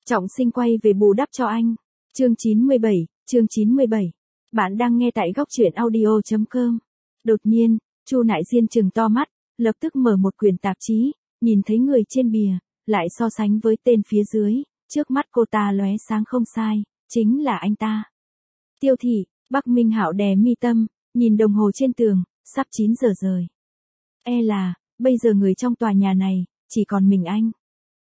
Trọng Sinh quay về bù đắp cho anh. Chương 97. Bạn đang nghe tại góc truyện audio.com. Đột nhiên, Chu Nại Diên trừng to mắt, lập tức mở một quyển tạp chí, nhìn thấy người trên bìa, lại so sánh với tên phía dưới, trước mắt cô ta lóe sáng không sai, chính là anh ta. Tiêu Thị. Bắc Minh Hạo đè mi tâm, nhìn đồng hồ trên tường, sắp 9 giờ rồi. E là, bây giờ người trong tòa nhà này, chỉ còn mình anh.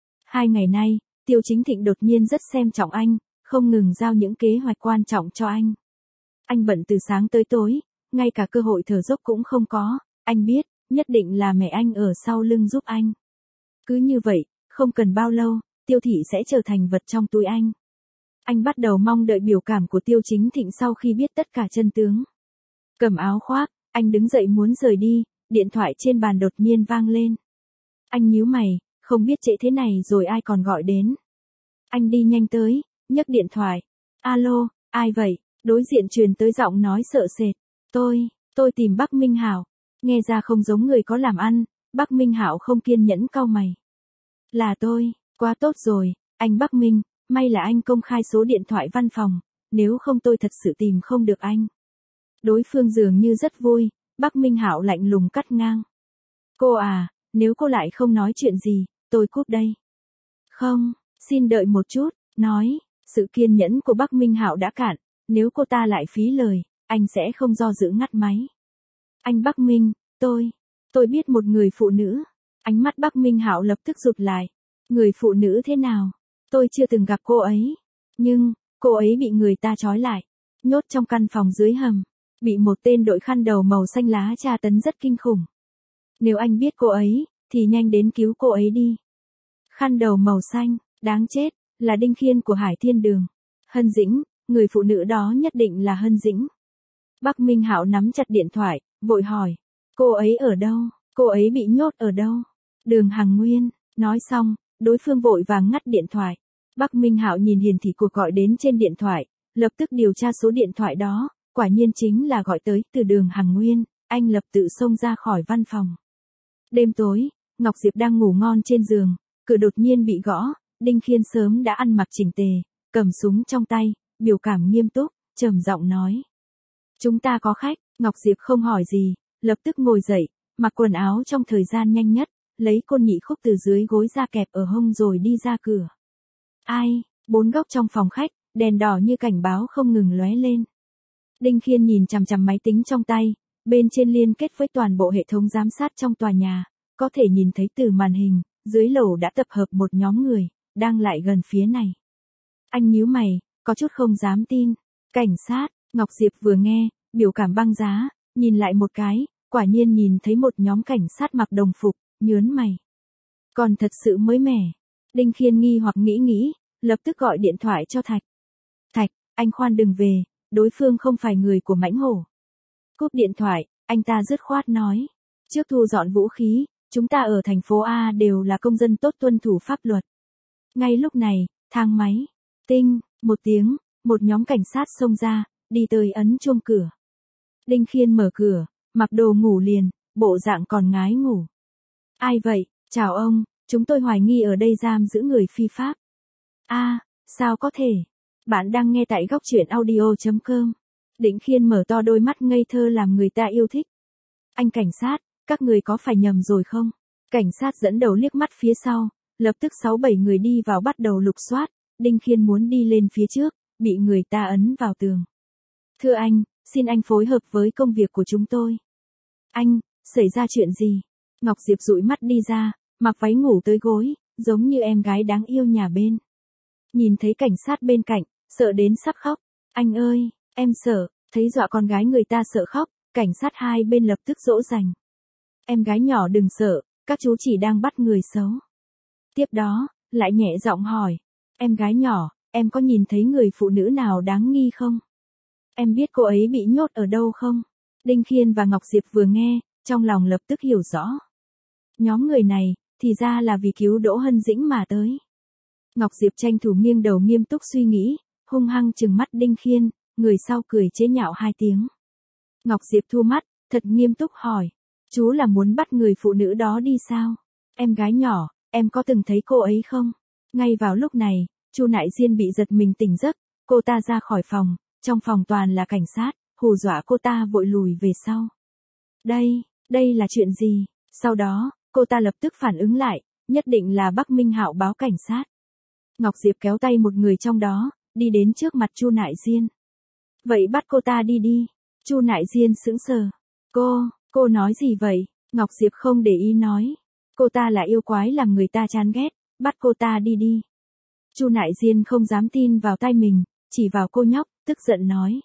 2 ngày nay, Tiêu Chính Thịnh đột nhiên rất xem trọng anh, không ngừng giao những kế hoạch quan trọng cho anh. Anh bận từ sáng tới tối, ngay cả cơ hội thở dốc cũng không có, anh biết, nhất định là mẹ anh ở sau lưng giúp anh. Cứ như vậy, không cần bao lâu, Tiêu Thị sẽ trở thành vật trong túi anh. Anh bắt đầu mong đợi biểu cảm của Tiêu Chính Thịnh sau khi biết tất cả chân tướng. Cầm áo khoác, anh đứng dậy muốn rời đi, điện thoại trên bàn đột nhiên vang lên. Anh nhíu mày, không biết trễ thế này rồi ai còn gọi đến. Anh đi nhanh tới, nhấc điện thoại. Alo, ai vậy? Đối diện truyền tới giọng nói sợ sệt. Tôi tìm Bắc Minh Hạo. Nghe ra không giống người có làm ăn, Bắc Minh Hạo không kiên nhẫn cau mày. Là tôi, quá tốt rồi, anh Bắc Minh, may là anh công khai số điện thoại văn phòng, nếu không tôi thật sự tìm không được anh. Đối phương dường như rất vui, Bắc Minh Hạo lạnh lùng cắt ngang. Cô à, nếu cô lại không nói chuyện gì, tôi cúp đây. Không, xin đợi một chút, nói, sự kiên nhẫn của Bắc Minh Hạo đã cạn, nếu cô ta lại phí lời, anh sẽ không do dự ngắt máy. Anh Bắc Minh, tôi biết một người phụ nữ. Ánh mắt Bắc Minh Hạo lập tức rụt lại. Người phụ nữ thế nào? Tôi chưa từng gặp cô ấy. Nhưng, cô ấy bị người ta trói lại, nhốt trong căn phòng dưới hầm, bị một tên đội khăn đầu màu xanh lá tra tấn rất kinh khủng. Nếu anh biết cô ấy, thì nhanh đến cứu cô ấy đi. Khăn đầu màu xanh, đáng chết, là Đinh Khiên của Hải Thiên Đường. Hân Dĩnh, người phụ nữ đó nhất định là Hân Dĩnh. Bắc Minh Hạo nắm chặt điện thoại, vội hỏi. Cô ấy ở đâu? Cô ấy bị nhốt ở đâu? Đường Hằng Nguyên. Nói xong, đối phương vội vàng ngắt điện thoại. Bắc Minh Hạo nhìn hiển thị cuộc gọi đến trên điện thoại, lập tức điều tra số điện thoại đó, quả nhiên chính là gọi tới từ Đường Hằng Nguyên, anh lập tự xông ra khỏi văn phòng. Đêm tối, Ngọc Diệp đang ngủ ngon trên giường, cửa đột nhiên bị gõ, Đinh Khiên sớm đã ăn mặc chỉnh tề, cầm súng trong tay, biểu cảm nghiêm túc, trầm giọng nói. Chúng ta có khách. Ngọc Diệp không hỏi gì, lập tức ngồi dậy, mặc quần áo trong thời gian nhanh nhất, lấy côn nhị khúc từ dưới gối ra kẹp ở hông rồi đi ra cửa. Ai? Bốn góc trong phòng khách, đèn đỏ như cảnh báo không ngừng lóe lên. Đinh Khiên nhìn chằm chằm máy tính trong tay, bên trên liên kết với toàn bộ hệ thống giám sát trong tòa nhà, có thể nhìn thấy từ màn hình, dưới lầu đã tập hợp một nhóm người, đang lại gần phía này. Anh nhíu mày, có chút không dám tin. Cảnh sát. Ngọc Diệp vừa nghe, biểu cảm băng giá, nhìn lại một cái, quả nhiên nhìn thấy một nhóm cảnh sát mặc đồng phục, nhớn mày. Còn thật sự mới mẻ. Đinh Khiên nghi hoặc nghĩ, lập tức gọi điện thoại cho Thạch. Thạch, anh khoan đừng về, đối phương không phải người của Mãnh Hổ. Cúp điện thoại, anh ta dứt khoát nói. Trước thu dọn vũ khí, chúng ta ở thành phố A đều là công dân tốt tuân thủ pháp luật. Ngay lúc này, thang máy. Tinh, một tiếng, một nhóm cảnh sát xông ra, đi tới ấn chuông cửa. Đinh Khiên mở cửa, mặc đồ ngủ liền, bộ dạng còn ngái ngủ. Ai vậy? Chào ông, chúng tôi hoài nghi ở đây giam giữ người phi pháp. Sao có thể? Bạn đang nghe tại góc truyện audio.com. Đinh Khiên mở to đôi mắt ngây thơ làm người ta yêu thích. Anh cảnh sát, các người có phải nhầm rồi không? Cảnh sát dẫn đầu liếc mắt phía sau, lập tức 6-7 người đi vào bắt đầu lục soát. Đinh Khiên muốn đi lên phía trước, bị người ta ấn vào tường. Thưa anh, xin anh phối hợp với công việc của chúng tôi. Anh, xảy ra chuyện gì? Ngọc Diệp dụi mắt đi ra, mặc váy ngủ tới gối, giống như em gái đáng yêu nhà bên. Nhìn thấy cảnh sát bên cạnh, sợ đến sắp khóc. Anh ơi, em sợ, thấy dọa con gái người ta sợ khóc, cảnh sát hai bên lập tức dỗ dành. Em gái nhỏ đừng sợ, các chú chỉ đang bắt người xấu. Tiếp đó, lại nhẹ giọng hỏi. Em gái nhỏ, em có nhìn thấy người phụ nữ nào đáng nghi không? Em biết cô ấy bị nhốt ở đâu không? Đinh Khiên và Ngọc Diệp vừa nghe, trong lòng lập tức hiểu rõ. Nhóm người này, thì ra là vì cứu Đỗ Hân Dĩnh mà tới. Ngọc Diệp tranh thủ nghiêng đầu nghiêm túc suy nghĩ, hung hăng trừng mắt Đinh Khiên, người sau cười chế nhạo 2 tiếng. Ngọc Diệp thu mắt, thật nghiêm túc hỏi. Chú là muốn bắt người phụ nữ đó đi sao? Em gái nhỏ, em có từng thấy cô ấy không? Ngay vào lúc này, Chu Nại Diên bị giật mình tỉnh giấc, cô ta ra khỏi phòng, trong phòng toàn là cảnh sát, hù dọa cô ta vội lùi về sau. Đây là chuyện gì? Sau đó, cô ta lập tức phản ứng lại, nhất định là Bắc Minh Hạo báo cảnh sát. Ngọc Diệp kéo tay một người trong đó, đi đến trước mặt Chu Nại Diên. Vậy bắt cô ta đi đi. Chu Nại Diên sững sờ. Cô nói gì vậy? Ngọc Diệp không để ý nói. Cô ta là yêu quái làm người ta chán ghét, bắt cô ta đi đi. Chu Nại Diên không dám tin vào tai mình, chỉ vào cô nhóc, tức giận nói.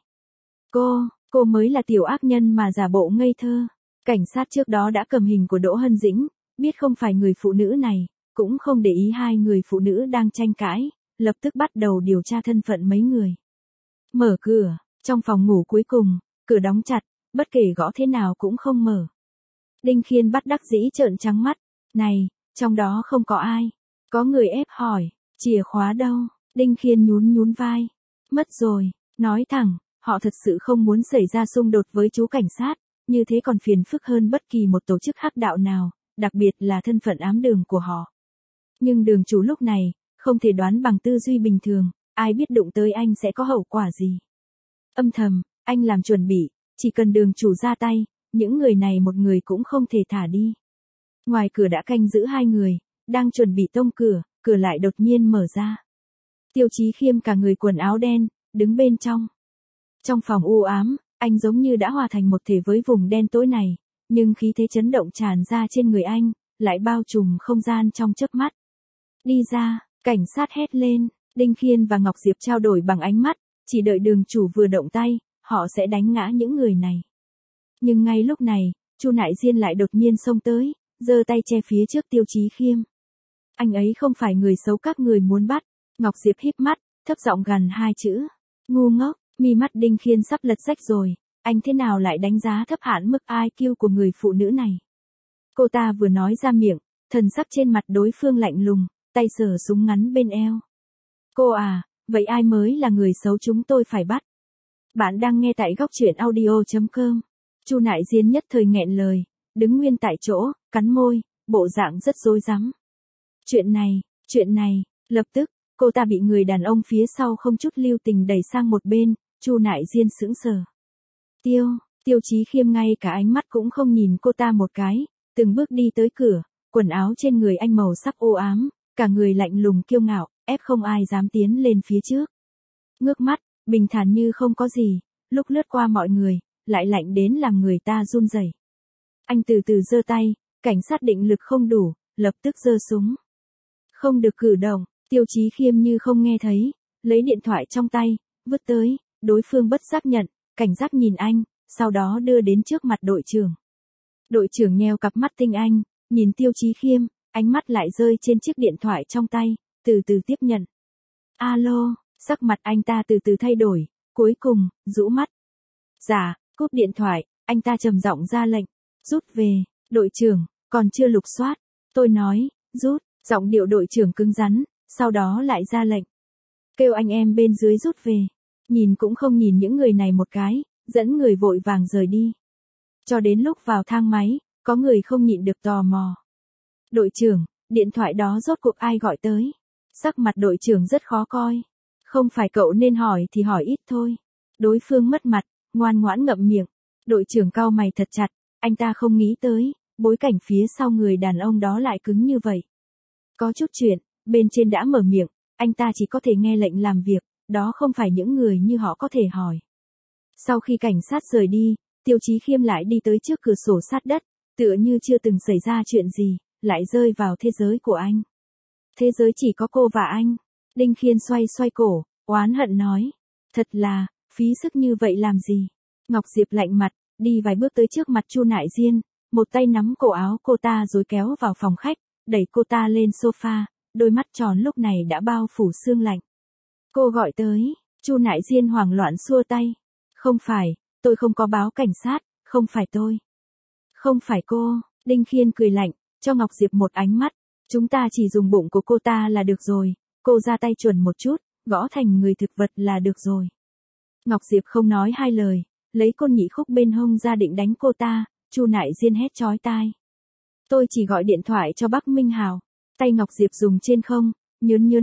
Cô mới là tiểu ác nhân mà giả bộ ngây thơ. Cảnh sát trước đó đã cầm hình của Đỗ Hân Dĩnh, biết không phải người phụ nữ này, cũng không để ý hai người phụ nữ đang tranh cãi, lập tức bắt đầu điều tra thân phận mấy người. Mở cửa, trong phòng ngủ cuối cùng, cửa đóng chặt, bất kể gõ thế nào cũng không mở. Đinh Khiên bất đắc dĩ trợn trắng mắt, này, trong đó không có ai. Có người ép hỏi, chìa khóa đâu? Đinh Khiên nhún vai. Mất rồi, nói thẳng, họ thật sự không muốn xảy ra xung đột với chú cảnh sát, như thế còn phiền phức hơn bất kỳ một tổ chức hắc đạo nào, đặc biệt là thân phận ám đường của họ. Nhưng đường chủ lúc này, không thể đoán bằng tư duy bình thường, ai biết đụng tới anh sẽ có hậu quả gì. Âm thầm, anh làm chuẩn bị, chỉ cần đường chủ ra tay, những người này một người cũng không thể thả đi. Ngoài cửa đã canh giữ hai người, đang chuẩn bị tông cửa, cửa lại đột nhiên mở ra. Tiêu Chí Khiêm cả người quần áo đen, đứng bên trong. Trong phòng u ám, anh giống như đã hòa thành một thể với vùng đen tối này, nhưng khí thế chấn động tràn ra trên người anh, lại bao trùm không gian trong chớp mắt. Đi ra, cảnh sát hét lên, Đinh Khiên và Ngọc Diệp trao đổi bằng ánh mắt, chỉ đợi đường chủ vừa động tay, họ sẽ đánh ngã những người này. Nhưng ngay lúc này, Chu Nại Diên lại đột nhiên xông tới, giơ tay che phía trước Tiêu Chí Khiêm. Anh ấy không phải người xấu các người muốn bắt. Ngọc Diệp híp mắt, thấp giọng gằn hai chữ. Ngu ngốc, mi mắt Đinh Khiên sắp lật rách rồi, anh thế nào lại đánh giá thấp hạn mức IQ của người phụ nữ này. Cô ta vừa nói ra miệng, thần sắc trên mặt đối phương lạnh lùng, tay sờ súng ngắn bên eo. Cô à, vậy ai mới là người xấu chúng tôi phải bắt? Bạn đang nghe tại góc truyện audio.com. Chu Nại Diên nhất thời nghẹn lời, đứng nguyên tại chỗ, cắn môi, bộ dạng rất rối rắm. Chuyện này, lập tức, cô ta bị người đàn ông phía sau không chút lưu tình đẩy sang một bên, Chu Nại Diên sững sờ. Tiêu Chí Khiêm ngay cả ánh mắt cũng không nhìn cô ta một cái, từng bước đi tới cửa, quần áo trên người anh màu sắc u ám, cả người lạnh lùng kiêu ngạo, ép không ai dám tiến lên phía trước. Ngước mắt, bình thản như không có gì, lúc lướt qua mọi người, lại lạnh đến làm người ta run rẩy. Anh từ từ giơ tay, cảnh sát định lực không đủ, lập tức giơ súng. Không được cử động, Tiêu Chí Khiêm như không nghe thấy, lấy điện thoại trong tay, vứt tới, đối phương bất giác nhận, cảnh giác nhìn anh, sau đó đưa đến trước mặt đội trưởng. Đội trưởng nheo cặp mắt tinh anh, nhìn Tiêu Chí Khiêm, ánh mắt lại rơi trên chiếc điện thoại trong tay, từ từ tiếp nhận. Alo, sắc mặt anh ta từ từ thay đổi, cuối cùng, rũ mắt. Dạ, cúp điện thoại, anh ta trầm giọng ra lệnh, rút về, đội trưởng, còn chưa lục soát, tôi nói, rút, giọng điệu đội trưởng cứng rắn, sau đó lại ra lệnh. Kêu anh em bên dưới rút về, nhìn cũng không nhìn những người này một cái, dẫn người vội vàng rời đi. Cho đến lúc vào thang máy, có người không nhịn được tò mò. Đội trưởng, điện thoại đó rốt cuộc ai gọi tới? Sắc mặt đội trưởng rất khó coi. Không phải cậu nên hỏi thì hỏi ít thôi. Đối phương mất mặt, ngoan ngoãn ngậm miệng. Đội trưởng cau mày thật chặt, anh ta không nghĩ tới, bối cảnh phía sau người đàn ông đó lại cứng như vậy. Có chút chuyện, bên trên đã mở miệng, anh ta chỉ có thể nghe lệnh làm việc, đó không phải những người như họ có thể hỏi. Sau khi cảnh sát rời đi, Tiêu Chí Khiêm lại đi tới trước cửa sổ sát đất, tựa như chưa từng xảy ra chuyện gì, lại rơi vào thế giới của anh. Thế giới chỉ có cô và anh. Đinh Khiên xoay cổ, oán hận nói. Thật là, phí sức như vậy làm gì? Ngọc Diệp lạnh mặt, đi vài bước tới trước mặt Chu Nại Diên, một tay nắm cổ áo cô ta rồi kéo vào phòng khách, đẩy cô ta lên sofa, đôi mắt tròn lúc này đã bao phủ sương lạnh. Cô gọi tới, Chu Nại Diên hoảng loạn xua tay. Không phải, tôi không có báo cảnh sát, không phải tôi. Không phải cô, Đinh Khiên cười lạnh, cho Ngọc Diệp một ánh mắt. Chúng ta chỉ dùng bụng của cô ta là được rồi, cô ra tay chuẩn một chút, gõ thành người thực vật là được rồi. Ngọc Diệp không nói hai lời, lấy côn nhị khúc bên hông ra định đánh cô ta, Chu Nại Diên hét chói tai. Tôi chỉ gọi điện thoại cho Bắc Minh Hào. Tay Ngọc Diệp dùng trên không, nhớn mày,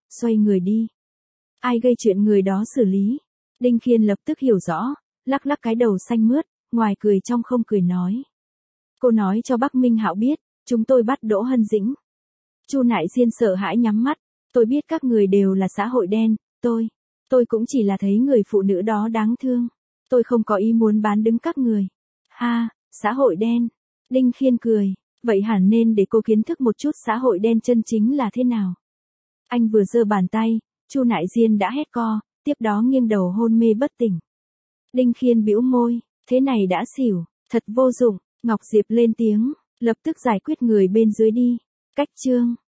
xoay người đi. Ai gây chuyện người đó xử lý. Đinh Khiên lập tức hiểu rõ, lắc lắc cái đầu xanh mướt, ngoài cười trong không cười nói. Cô nói cho Bắc Minh Hạo biết, chúng tôi bắt Đỗ Hân Dĩnh. Chu Nại Diên sợ hãi nhắm mắt, tôi biết các người đều là xã hội đen, tôi cũng chỉ là thấy người phụ nữ đó đáng thương. Tôi không có ý muốn bán đứng các người. Ha, xã hội đen. Đinh Khiên cười, vậy hẳn nên để cô kiến thức một chút xã hội đen chân chính là thế nào. Anh vừa giơ bàn tay, Chu Nại Diên đã hét co, tiếp đó nghiêng đầu hôn mê bất tỉnh. Đinh Khiên bĩu môi, thế này đã xỉu, thật vô dụng. Ngọc Diệp lên tiếng, lập tức giải quyết người bên dưới đi. Cách chương